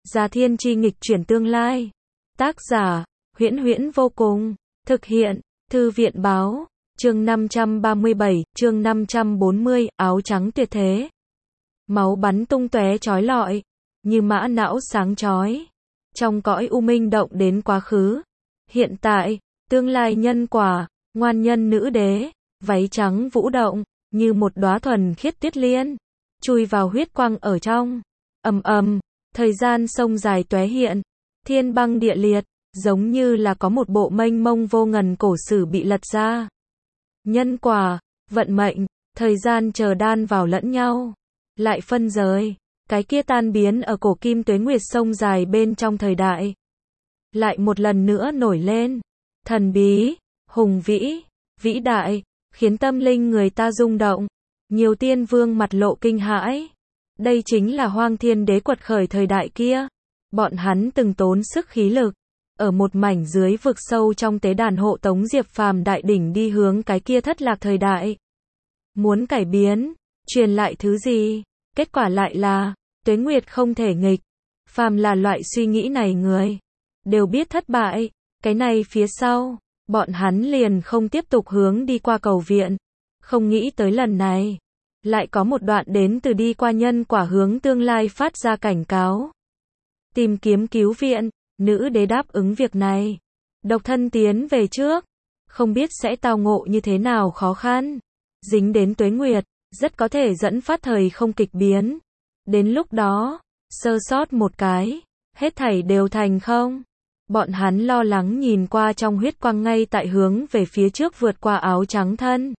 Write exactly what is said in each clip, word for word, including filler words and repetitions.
Già thiên chi nghịch chuyển tương lai. Tác giả, Huyễn Huyễn vô cùng. Thực hiện, Thư viện báo. Chương năm trăm ba mươi bảy, chương năm trăm bốn mươi, áo trắng tuyệt thế. Máu bắn tung tóe chói lọi, như mã não sáng chói. Trong cõi u minh động đến quá khứ, hiện tại, tương lai nhân quả, ngoan nhân nữ đế, váy trắng vũ động, như một đóa thuần khiết tuyết liên, chui vào huyết quang ở trong. Ầm ầm, thời gian sông dài tóe hiện, thiên băng địa liệt, giống như là có một bộ mênh mông vô ngần cổ sử bị lật ra. Nhân quả, vận mệnh, thời gian chờ đan vào lẫn nhau, lại phân rời, cái kia tan biến ở cổ kim tuế nguyệt sông dài bên trong thời đại. Lại một lần nữa nổi lên, thần bí, hùng vĩ, vĩ đại, khiến tâm linh người ta rung động. Nhiều tiên vương mặt lộ kinh hãi. Đây chính là Hoang Thiên Đế quật khởi thời đại kia. Bọn hắn từng tốn sức khí lực, ở một mảnh dưới vực sâu trong tế đàn hộ tống Diệp Phàm đại đỉnh đi hướng cái kia thất lạc thời đại. Muốn cải biến, truyền lại thứ gì? Kết quả lại là, tuế nguyệt không thể nghịch. Phàm là loại suy nghĩ này người, đều biết thất bại. Cái này phía sau, bọn hắn liền không tiếp tục hướng đi qua cầu viện. Không nghĩ tới lần này, lại có một đoạn đến từ đi qua nhân quả hướng tương lai phát ra cảnh cáo. Tìm kiếm cứu viện, nữ đế đáp ứng việc này. Độc thân tiến về trước, không biết sẽ tao ngộ như thế nào khó khăn. Dính đến tuế nguyệt, rất có thể dẫn phát thời không kịch biến. Đến lúc đó, sơ sót một cái, hết thảy đều thành không. Bọn hắn lo lắng nhìn qua trong huyết quang ngay tại hướng về phía trước vượt qua áo trắng thân.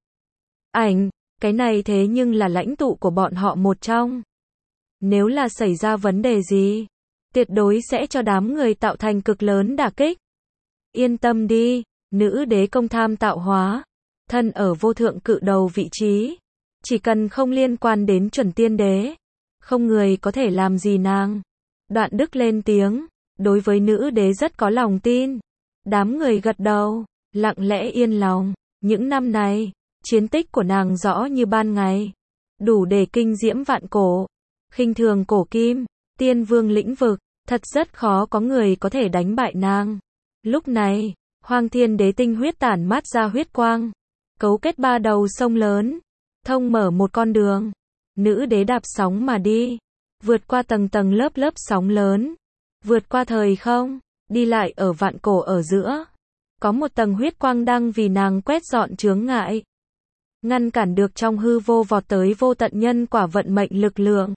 Ảnh, cái này thế nhưng là lãnh tụ của bọn họ một trong. Nếu là xảy ra vấn đề gì, tuyệt đối sẽ cho đám người tạo thành cực lớn đả kích. Yên tâm đi, nữ đế công tham tạo hóa, thân ở vô thượng cự đầu vị trí. Chỉ cần không liên quan đến chuẩn tiên đế, không người có thể làm gì nàng. Đoạn Đức lên tiếng, đối với nữ đế rất có lòng tin. Đám người gật đầu, lặng lẽ yên lòng. Những năm này, chiến tích của nàng rõ như ban ngày, đủ để kinh diễm vạn cổ. Khinh thường cổ kim, tiên vương lĩnh vực, thật rất khó có người có thể đánh bại nàng. Lúc này, Hoang Thiên Đế tinh huyết tản mát ra huyết quang, cấu kết ba đầu sông lớn, thông mở một con đường. Nữ đế đạp sóng mà đi, vượt qua tầng tầng lớp lớp sóng lớn, vượt qua thời không, đi lại ở vạn cổ ở giữa. Có một tầng huyết quang đang vì nàng quét dọn chướng ngại, ngăn cản được trong hư vô vọt tới vô tận nhân quả vận mệnh lực lượng.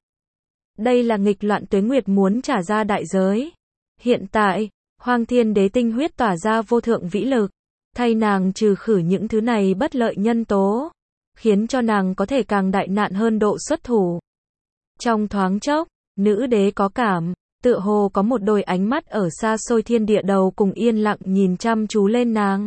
Đây là nghịch loạn tuế nguyệt muốn trả ra đại giới. Hiện tại, Hoang Thiên Đế tinh huyết tỏa ra vô thượng vĩ lực, thay nàng trừ khử những thứ này bất lợi nhân tố, khiến cho nàng có thể càng đại nạn hơn độ xuất thủ. Trong thoáng chốc, nữ đế có cảm, tựa hồ có một đôi ánh mắt ở xa xôi thiên địa đầu cùng yên lặng nhìn chăm chú lên nàng.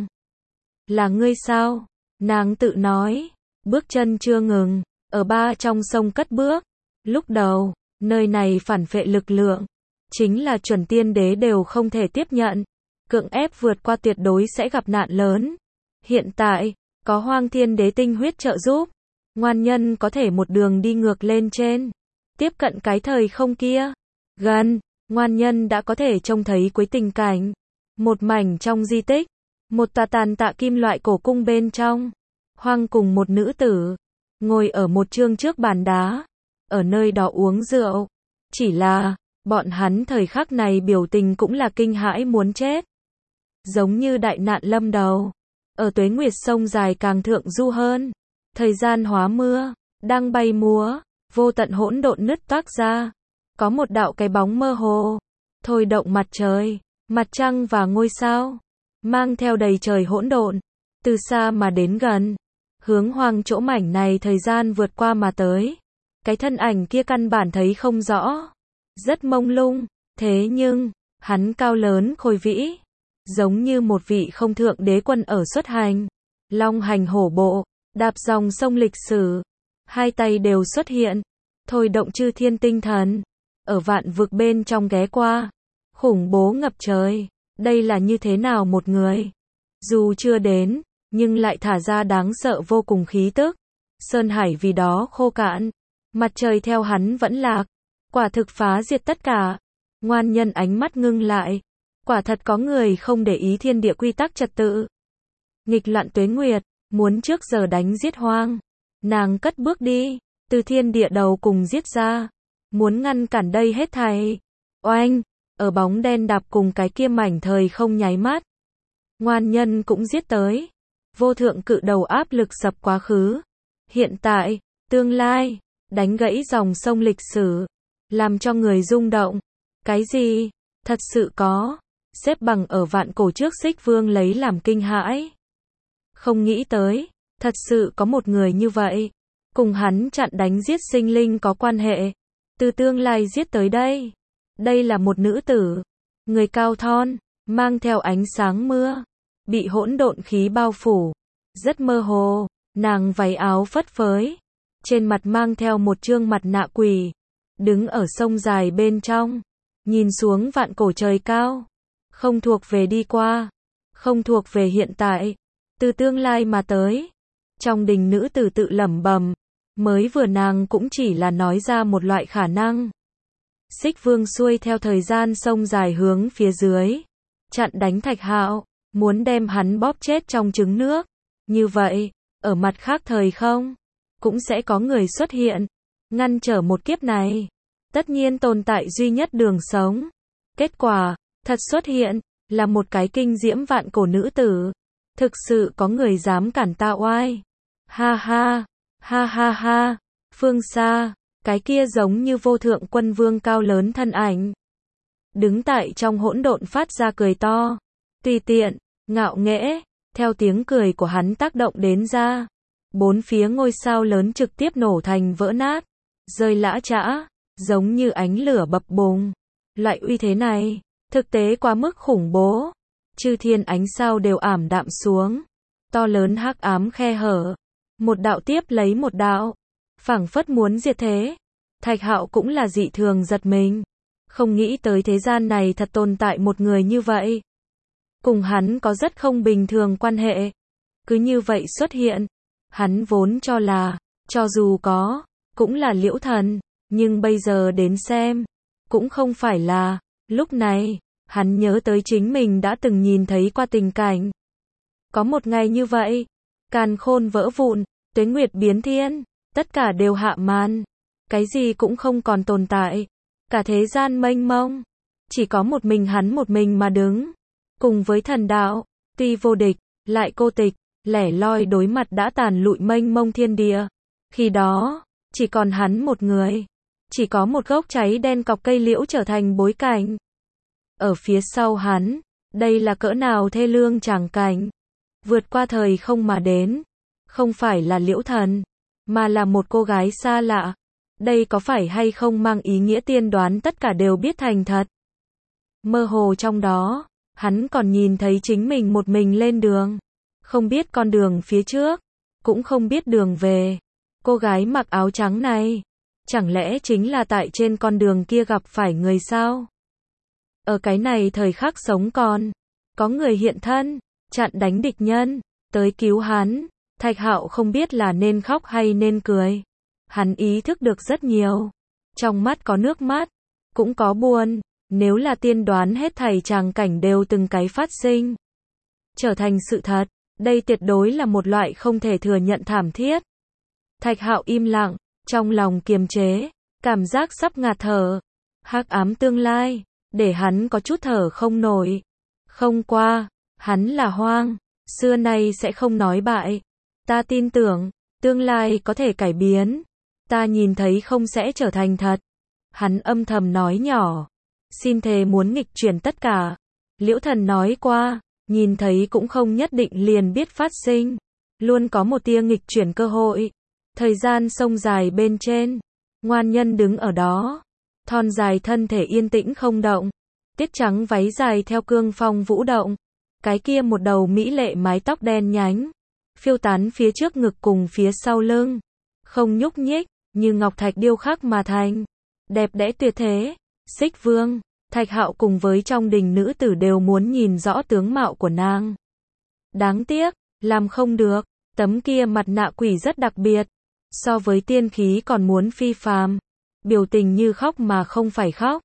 Là ngươi sao? Nàng tự nói, bước chân chưa ngừng, ở ba trong sông cất bước. Lúc đầu, nơi này phản phệ lực lượng, chính là chuẩn tiên đế đều không thể tiếp nhận, cưỡng ép vượt qua tuyệt đối sẽ gặp nạn lớn. Hiện tại, có Hoang Thiên Đế tinh huyết trợ giúp, ngoan nhân có thể một đường đi ngược lên trên, tiếp cận cái thời không kia. Gần, ngoan nhân đã có thể trông thấy cuối tình cảnh. Một mảnh trong di tích, một tòa tàn tạ kim loại cổ cung bên trong, Hoang cùng một nữ tử, ngồi ở một chương trước bàn đá, ở nơi đó uống rượu. Chỉ là, bọn hắn thời khắc này biểu tình cũng là kinh hãi muốn chết. Giống như đại nạn lâm đầu, ở tuế nguyệt sông dài càng thượng du hơn. Thời gian hóa mưa, đang bay múa, vô tận hỗn độn nứt toác ra. Có một đạo cái bóng mơ hồ, thôi động mặt trời, mặt trăng và ngôi sao, mang theo đầy trời hỗn độn, từ xa mà đến gần, hướng Hoang chỗ mảnh này thời gian vượt qua mà tới. Cái thân ảnh kia căn bản thấy không rõ, rất mông lung, thế nhưng, hắn cao lớn khôi vĩ, giống như một vị không thượng đế quân ở xuất hành, long hành hổ bộ, đạp dòng sông lịch sử, hai tay đều xuất hiện, thôi động chư thiên tinh thần, ở vạn vực bên trong ghé qua, khủng bố ngập trời. Đây là như thế nào một người, dù chưa đến, nhưng lại thả ra đáng sợ vô cùng khí tức. Sơn hải vì đó khô cạn, mặt trời theo hắn vẫn lạc, quả thực phá diệt tất cả. Ngoan Nhân ánh mắt ngưng lại. Quả thật có người không để ý thiên địa quy tắc trật tự. Nghịch loạn tuế nguyệt, muốn trước giờ đánh giết hoang. Nàng cất bước đi, từ thiên địa đầu cùng giết ra. Muốn ngăn cản đây hết thảy. Oanh, ở bóng đen đạp cùng cái kia mảnh thời không nháy mắt. Ngoan Nhân cũng giết tới. Vô thượng cự đầu áp lực sập quá khứ. Hiện tại, tương lai, đánh gãy dòng sông lịch sử. Làm cho người rung động. Cái gì? Thật sự có. Xếp bằng ở vạn cổ trước Xích Vương lấy làm kinh hãi. Không nghĩ tới, thật sự có một người như vậy. Cùng hắn chặn đánh giết sinh linh có quan hệ. Từ tương lai giết tới đây. Đây là một nữ tử. Người cao thon, mang theo ánh sáng mưa. Bị hỗn độn khí bao phủ. Rất mơ hồ, nàng váy áo phất phới. Trên mặt mang theo một trương mặt nạ quỷ. Đứng ở sông dài bên trong. Nhìn xuống vạn cổ trời cao. Không thuộc về đi qua. Không thuộc về hiện tại. Từ tương lai mà tới. Trong đình nữ tử tự lẩm bẩm. Mới vừa nàng cũng chỉ là nói ra một loại khả năng. Xích Vương xuôi theo thời gian sông dài hướng phía dưới. Chặn đánh Thạch Hạo. Muốn đem hắn bóp chết trong trứng nước. Như vậy, ở mặt khác thời không, cũng sẽ có người xuất hiện. Ngăn trở một kiếp này. Tất nhiên tồn tại duy nhất đường sống. Kết quả, thật xuất hiện, là một cái kinh diễm vạn cổ nữ tử. Thực sự có người dám cản ta oai. Ha ha, ha ha ha, phương xa, cái kia giống như vô thượng quân vương cao lớn thân ảnh. Đứng tại trong hỗn độn phát ra cười to. Tùy tiện, ngạo nghễ, theo tiếng cười của hắn tác động đến ra. Bốn phía ngôi sao lớn trực tiếp nổ thành vỡ nát. Rơi lã chã, giống như ánh lửa bập bùng. Loại uy thế này, thực tế quá mức khủng bố. Chư thiên ánh sao đều ảm đạm xuống. To lớn hắc ám khe hở. Một đạo tiếp lấy một đạo. Phảng phất muốn diệt thế. Thạch Hạo cũng là dị thường giật mình. Không nghĩ tới thế gian này thật tồn tại một người như vậy. Cùng hắn có rất không bình thường quan hệ. Cứ như vậy xuất hiện. Hắn vốn cho là, cho dù có, cũng là Liễu Thần. Nhưng bây giờ đến xem, cũng không phải là. Lúc này, hắn nhớ tới chính mình đã từng nhìn thấy qua tình cảnh. Có một ngày như vậy, càn khôn vỡ vụn, tuế nguyệt biến thiên, tất cả đều hạ màn. Cái gì cũng không còn tồn tại. Cả thế gian mênh mông. Chỉ có một mình hắn một mình mà đứng. Cùng với thần đạo, tuy vô địch, lại cô tịch, lẻ loi đối mặt đã tàn lụi mênh mông thiên địa. Khi đó, chỉ còn hắn một người. Chỉ có một gốc cháy đen cọc cây liễu trở thành bối cảnh. Ở phía sau hắn, đây là cỡ nào thê lương tràng cảnh. Vượt qua thời không mà đến. Không phải là Liễu Thần, mà là một cô gái xa lạ. Đây có phải hay không mang ý nghĩa tiên đoán tất cả đều biết thành thật. Mơ hồ trong đó, hắn còn nhìn thấy chính mình một mình lên đường. Không biết con đường phía trước, cũng không biết đường về. Cô gái mặc áo trắng này, chẳng lẽ chính là tại trên con đường kia gặp phải người sao? Ở cái này thời khắc sống còn, có người hiện thân, chặn đánh địch nhân, tới cứu hắn. Thạch Hạo không biết là nên khóc hay nên cười. Hắn ý thức được rất nhiều. Trong mắt có nước mắt, cũng có buồn. Nếu là tiên đoán hết thảy tràng cảnh đều từng cái phát sinh, trở thành sự thật, đây tuyệt đối là một loại không thể thừa nhận thảm thiết. Thạch Hạo im lặng, trong lòng kiềm chế, cảm giác sắp ngạt thở. Hắc ám tương lai, để hắn có chút thở không nổi. Không qua, hắn là hoang, xưa nay sẽ không nói bại. Ta tin tưởng, tương lai có thể cải biến. Ta nhìn thấy không sẽ trở thành thật. Hắn âm thầm nói nhỏ. Xin thề muốn nghịch chuyển tất cả. Liễu Thần nói qua, nhìn thấy cũng không nhất định liền biết phát sinh. Luôn có một tia nghịch chuyển cơ hội. Thời gian sông dài bên trên. Ngoan Nhân đứng ở đó. Thon dài thân thể yên tĩnh không động. Tiết trắng váy dài theo cương phong vũ động. Cái kia một đầu mỹ lệ mái tóc đen nhánh. Phiêu tán phía trước ngực cùng phía sau lưng. Không nhúc nhích, như ngọc thạch điêu khắc mà thành. Đẹp đẽ tuyệt thế. Xích Vương, Thạch Hạo cùng với trong đình nữ tử đều muốn nhìn rõ tướng mạo của nàng. Đáng tiếc, làm không được. Tấm kia mặt nạ quỷ rất đặc biệt. So với tiên khí còn muốn phi phàm. Biểu tình như khóc mà không phải khóc.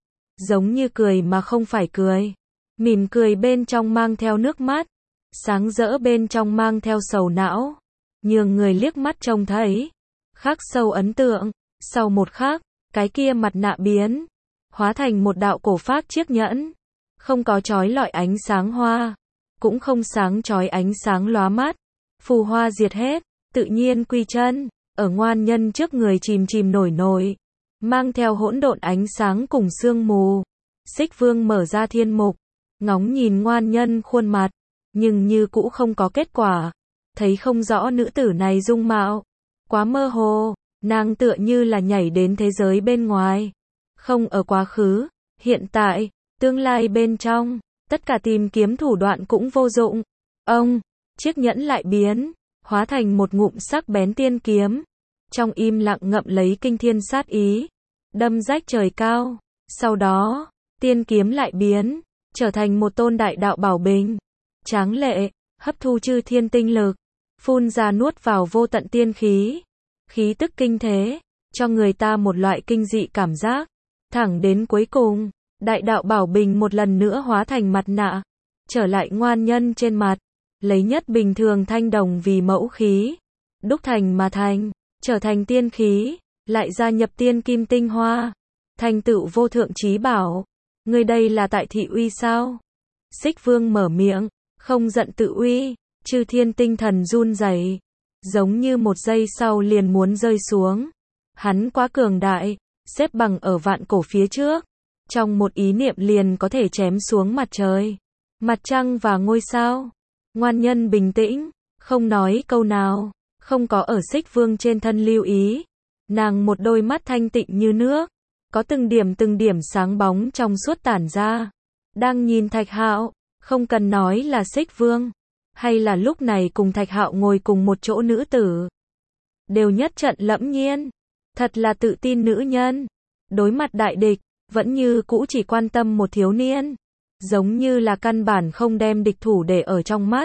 giống như cười mà không phải cười. Mỉm cười bên trong mang theo nước mắt, sáng rỡ bên trong mang theo sầu não, nhường người liếc mắt trông thấy, khắc sâu ấn tượng. Sau một khắc, cái kia mặt nạ biến, hóa thành một đạo cổ phác chiếc nhẫn, không có chói lọi ánh sáng hoa, cũng không sáng chói ánh sáng lóa mắt, phù hoa diệt hết, tự nhiên quy chân, ở ngoan nhân trước người chìm chìm nổi nổi, mang theo hỗn độn ánh sáng cùng sương mù. Xích Vương mở ra thiên mục, ngóng nhìn ngoan nhân khuôn mặt, nhưng như cũ không có kết quả, thấy không rõ nữ tử này dung mạo, quá mơ hồ, nàng tựa như là nhảy đến thế giới bên ngoài, không ở quá khứ, hiện tại, tương lai bên trong, tất cả tìm kiếm thủ đoạn cũng vô dụng. Ông, chiếc nhẫn lại biến, hóa thành một ngụm sắc bén tiên kiếm, trong im lặng ngậm lấy kinh thiên sát ý, đâm rách trời cao. Sau đó, tiên kiếm lại biến, trở thành một tôn đại đạo bảo bình, tráng lệ, hấp thu chư thiên tinh lực, phun ra nuốt vào vô tận tiên khí, khí tức kinh thế, cho người ta một loại kinh dị cảm giác. Thẳng đến cuối cùng, đại đạo bảo bình một lần nữa hóa thành mặt nạ, trở lại ngoan nhân trên mặt, lấy nhất bình thường thanh đồng vì mẫu khí, đúc thành mà thành, trở thành tiên khí, lại gia nhập tiên kim tinh hoa, thành tựu vô thượng chí bảo. Ngươi đây là tại thị uy sao? Xích Vương mở miệng, không giận tự uy, chư thiên tinh thần run rẩy, giống như một giây sau liền muốn rơi xuống. Hắn quá cường đại, xếp bằng ở vạn cổ phía trước, trong một ý niệm liền có thể chém xuống mặt trời, mặt trăng và ngôi sao. Ngoan nhân bình tĩnh, không nói câu nào, không có ở Xích Vương trên thân lưu ý. Nàng một đôi mắt thanh tịnh như nước, có từng điểm từng điểm sáng bóng trong suốt tản ra, đang nhìn Thạch Hạo. Không cần nói là Xích Vương, hay là lúc này cùng Thạch Hạo ngồi cùng một chỗ nữ tử, đều nhất trận lẫm nhiên. Thật là tự tin nữ nhân, đối mặt đại địch, vẫn như cũ chỉ quan tâm một thiếu niên, giống như là căn bản không đem địch thủ để ở trong mắt.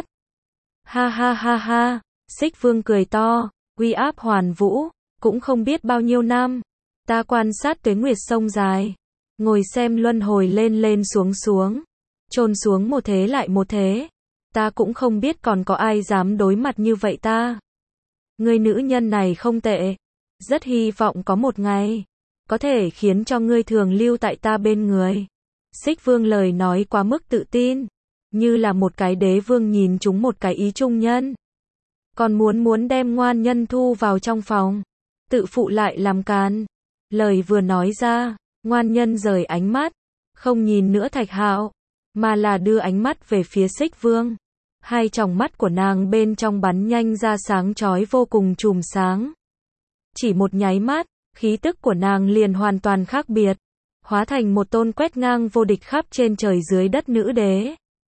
Ha ha ha ha, Xích Vương cười to, uy áp hoàn vũ, cũng không biết bao nhiêu năm, ta quan sát tuế nguyệt sông dài, ngồi xem luân hồi lên lên xuống xuống, chôn xuống một thế lại một thế, ta cũng không biết còn có ai dám đối mặt như vậy ta. Người nữ nhân này không tệ, rất hy vọng có một ngày, có thể khiến cho ngươi thường lưu tại ta bên người. Xích Vương lời nói quá mức tự tin, như là một cái đế vương nhìn trúng một cái ý trung nhân. Còn muốn muốn đem ngoan nhân thu vào trong phòng, tự phụ lại làm càn. Lời vừa nói ra, ngoan nhân rời ánh mắt, không nhìn nữa Thạch Hạo, mà là đưa ánh mắt về phía Xích Vương. Hai tròng mắt của nàng bên trong bắn nhanh ra sáng chói vô cùng chùm sáng. Chỉ một nháy mắt, khí tức của nàng liền hoàn toàn khác biệt, hóa thành một tôn quét ngang vô địch khắp trên trời dưới đất nữ đế.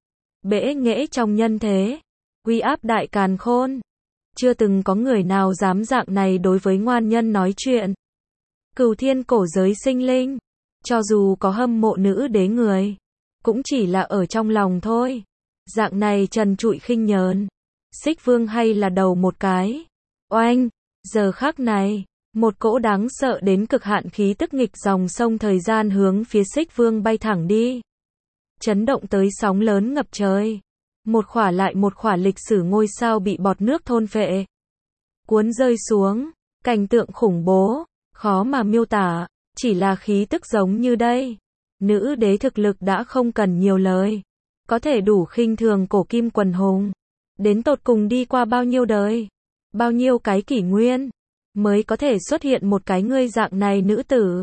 Bẽ nghễ trong nhân thế, uy áp đại càn khôn. Chưa từng có người nào dám dạng này đối với ngoan nhân nói chuyện. Cửu thiên cổ giới sinh linh, cho dù có hâm mộ nữ đế người, cũng chỉ là ở trong lòng thôi. Dạng này trần trụi khinh nhờn, Xích Vương hay là đầu một cái. Oanh, giờ khắc này, một cỗ đáng sợ đến cực hạn khí tức nghịch dòng sông thời gian hướng phía Xích Vương bay thẳng đi. Chấn động tới sóng lớn ngập trời. Một khỏa lại một khỏa lịch sử ngôi sao bị bọt nước thôn phệ, cuốn rơi xuống, cảnh tượng khủng bố, khó mà miêu tả, chỉ là khí tức giống như đây. Nữ đế thực lực đã không cần nhiều lời, có thể đủ khinh thường cổ kim quần hùng. Đến tột cùng đi qua bao nhiêu đời, bao nhiêu cái kỷ nguyên, mới có thể xuất hiện một cái ngươi dạng này nữ tử.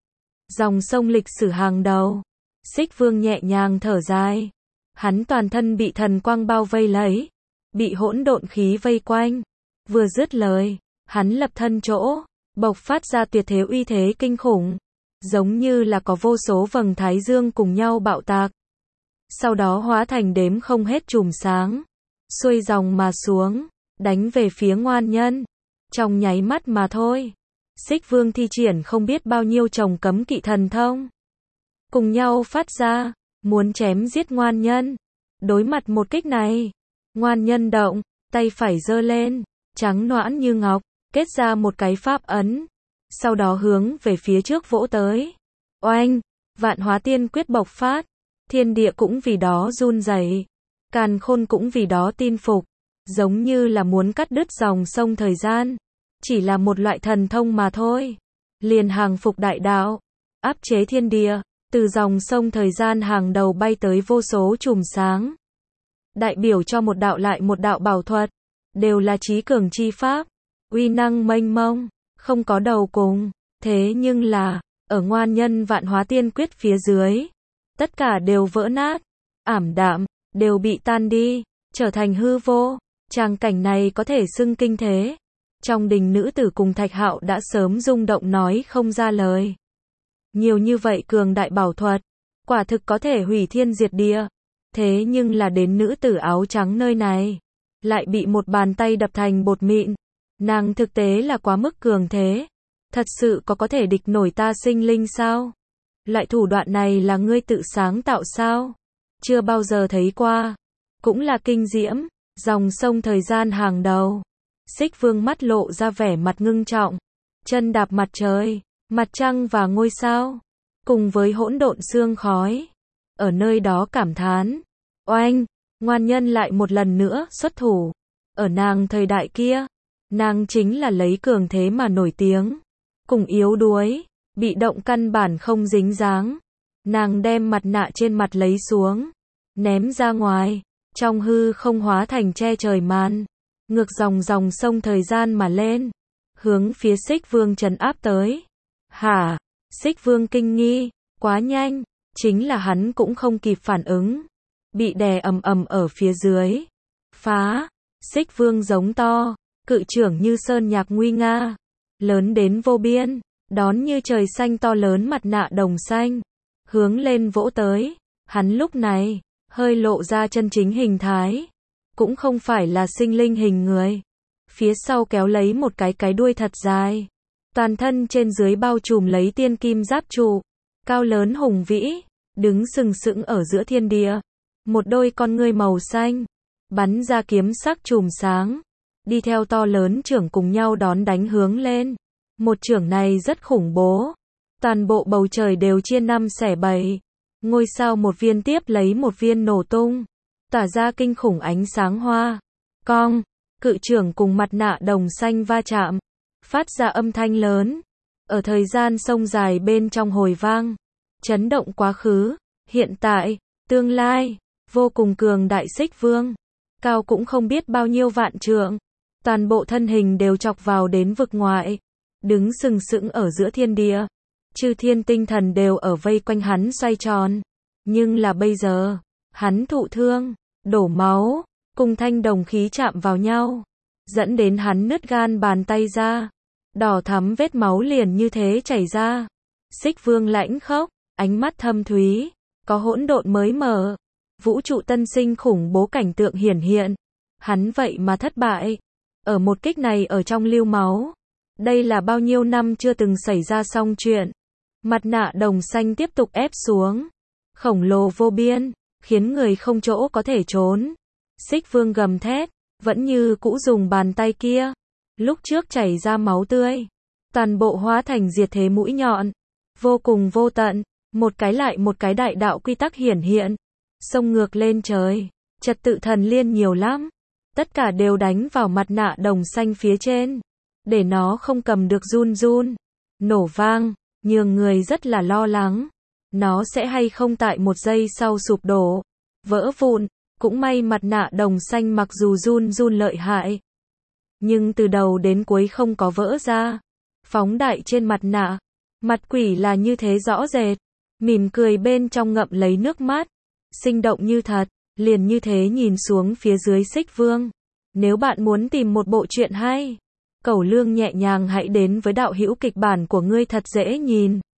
Dòng sông lịch sử hàng đầu. Xích Vương nhẹ nhàng thở dài. Hắn toàn thân bị thần quang bao vây lấy, bị hỗn độn khí vây quanh. Vừa dứt lời, hắn lập thân chỗ, bộc phát ra tuyệt thế uy thế kinh khủng, giống như là có vô số vầng thái dương cùng nhau bạo tạc. Sau đó hóa thành đếm không hết chùm sáng, xuôi dòng mà xuống, đánh về phía ngoan nhân. Trong nháy mắt mà thôi, Xích Vương thi triển không biết bao nhiêu chồng cấm kỵ thần thông, cùng nhau phát ra, muốn chém giết ngoan nhân. Đối mặt một kích này, ngoan nhân động, tay phải giơ lên, trắng nõn như ngọc, kết ra một cái pháp ấn, sau đó hướng về phía trước vỗ tới. Oanh, Vạn hóa tiên quyết bộc phát, thiên địa cũng vì đó run rẩy, càn khôn cũng vì đó tin phục, giống như là muốn cắt đứt dòng sông thời gian, chỉ là một loại thần thông mà thôi. Liền hàng phục đại đạo, áp chế thiên địa, từ dòng sông thời gian hàng đầu bay tới vô số chùm sáng, đại biểu cho một đạo lại một đạo bảo thuật, đều là trí cường chi pháp, uy năng mênh mông, không có đầu cùng. Thế nhưng là, ở ngoan nhân vạn hóa tiên quyết phía dưới, tất cả đều vỡ nát, ảm đạm, đều bị tan đi, trở thành hư vô. Tràng cảnh này có thể xưng kinh thế. Trong đình nữ tử cùng Thạch Hạo đã sớm rung động nói không ra lời. Nhiều như vậy cường đại bảo thuật, quả thực có thể hủy thiên diệt địa. Thế nhưng là đến nữ tử áo trắng nơi này, lại bị một bàn tay đập thành bột mịn. Nàng thực tế là quá mức cường thế. Thật sự có có thể địch nổi ta sinh linh sao? Loại thủ đoạn này là ngươi tự sáng tạo sao? Chưa bao giờ thấy qua. Cũng là kinh diễm, dòng sông thời gian hàng đầu. Xích Vương mắt lộ ra vẻ mặt ngưng trọng. Chân đạp mặt trời, mặt trăng và ngôi sao. Cùng với hỗn độn sương khói. Ở nơi đó cảm thán. Oanh, ngoan nhân lại một lần nữa xuất thủ. Ở nàng thời đại kia, nàng chính là lấy cường thế mà nổi tiếng. Cùng yếu đuối, bị động căn bản không dính dáng. Nàng đem mặt nạ trên mặt lấy xuống, ném ra ngoài, trong hư không hóa thành che trời màn, ngược dòng dòng sông thời gian mà lên, hướng phía Xích Vương trấn áp tới. Hả? Xích Vương kinh nghi, quá nhanh, chính là hắn cũng không kịp phản ứng, bị đè ầm ầm ở phía dưới. Phá! Xích Vương giống to, cự trưởng như sơn nhạc nguy nga, lớn đến vô biên, đón như trời xanh to lớn mặt nạ đồng xanh, hướng lên vỗ tới. Hắn lúc này, hơi lộ ra chân chính hình thái, cũng không phải là sinh linh hình người. Phía sau kéo lấy một cái cái đuôi thật dài, toàn thân trên dưới bao trùm lấy tiên kim giáp trụ, cao lớn hùng vĩ, đứng sừng sững ở giữa thiên địa. Một đôi con ngươi màu xanh, bắn ra kiếm sắc chùm sáng, đi theo to lớn trưởng cùng nhau đón đánh hướng lên. Một trưởng này rất khủng bố, toàn bộ bầu trời đều chia năm xẻ bảy, ngôi sao một viên tiếp lấy một viên nổ tung, tỏa ra kinh khủng ánh sáng hoa. Cong, cự trưởng cùng mặt nạ đồng xanh va chạm, phát ra âm thanh lớn, ở thời gian sông dài bên trong hồi vang, chấn động quá khứ, hiện tại, tương lai, vô cùng cường đại Xích Vương, cao cũng không biết bao nhiêu vạn trượng, toàn bộ thân hình đều chọc vào đến vực ngoại, đứng sừng sững ở giữa thiên địa, chư thiên tinh thần đều ở vây quanh hắn xoay tròn, nhưng là bây giờ, hắn thụ thương, đổ máu, cùng thanh đồng khí chạm vào nhau, dẫn đến hắn nứt gan bàn tay ra, đỏ thắm vết máu liền như thế chảy ra. Xích Vương lãnh khốc, ánh mắt thâm thúy, có hỗn độn mới mở, vũ trụ tân sinh khủng bố cảnh tượng hiển hiện, hắn vậy mà thất bại, ở một kích này ở trong lưu máu. Đây là bao nhiêu năm chưa từng xảy ra xong chuyện. Mặt nạ đồng xanh tiếp tục ép xuống, khổng lồ vô biên, khiến người không chỗ có thể trốn. Xích Vương gầm thét, vẫn như cũ dùng bàn tay kia, lúc trước chảy ra máu tươi, toàn bộ hóa thành diệt thế mũi nhọn, vô cùng vô tận, một cái lại một cái đại đạo quy tắc hiển hiện, xông ngược lên trời, trật tự thần liên nhiều lắm, tất cả đều đánh vào mặt nạ đồng xanh phía trên, để nó không cầm được run run, nổ vang, nhường người rất là lo lắng, nó sẽ hay không tại một giây sau sụp đổ, vỡ vụn. Cũng may mặt nạ đồng xanh mặc dù run run lợi hại, nhưng từ đầu đến cuối không có vỡ ra. Phóng đại trên mặt nạ, mặt quỷ là như thế rõ rệt, mỉm cười bên trong ngậm lấy nước mắt, sinh động như thật, liền như thế nhìn xuống phía dưới Xích Vương. Nếu bạn muốn tìm một bộ truyện hay, Cẩu Lương nhẹ nhàng hãy đến với đạo hữu kịch bản của ngươi thật dễ nhìn.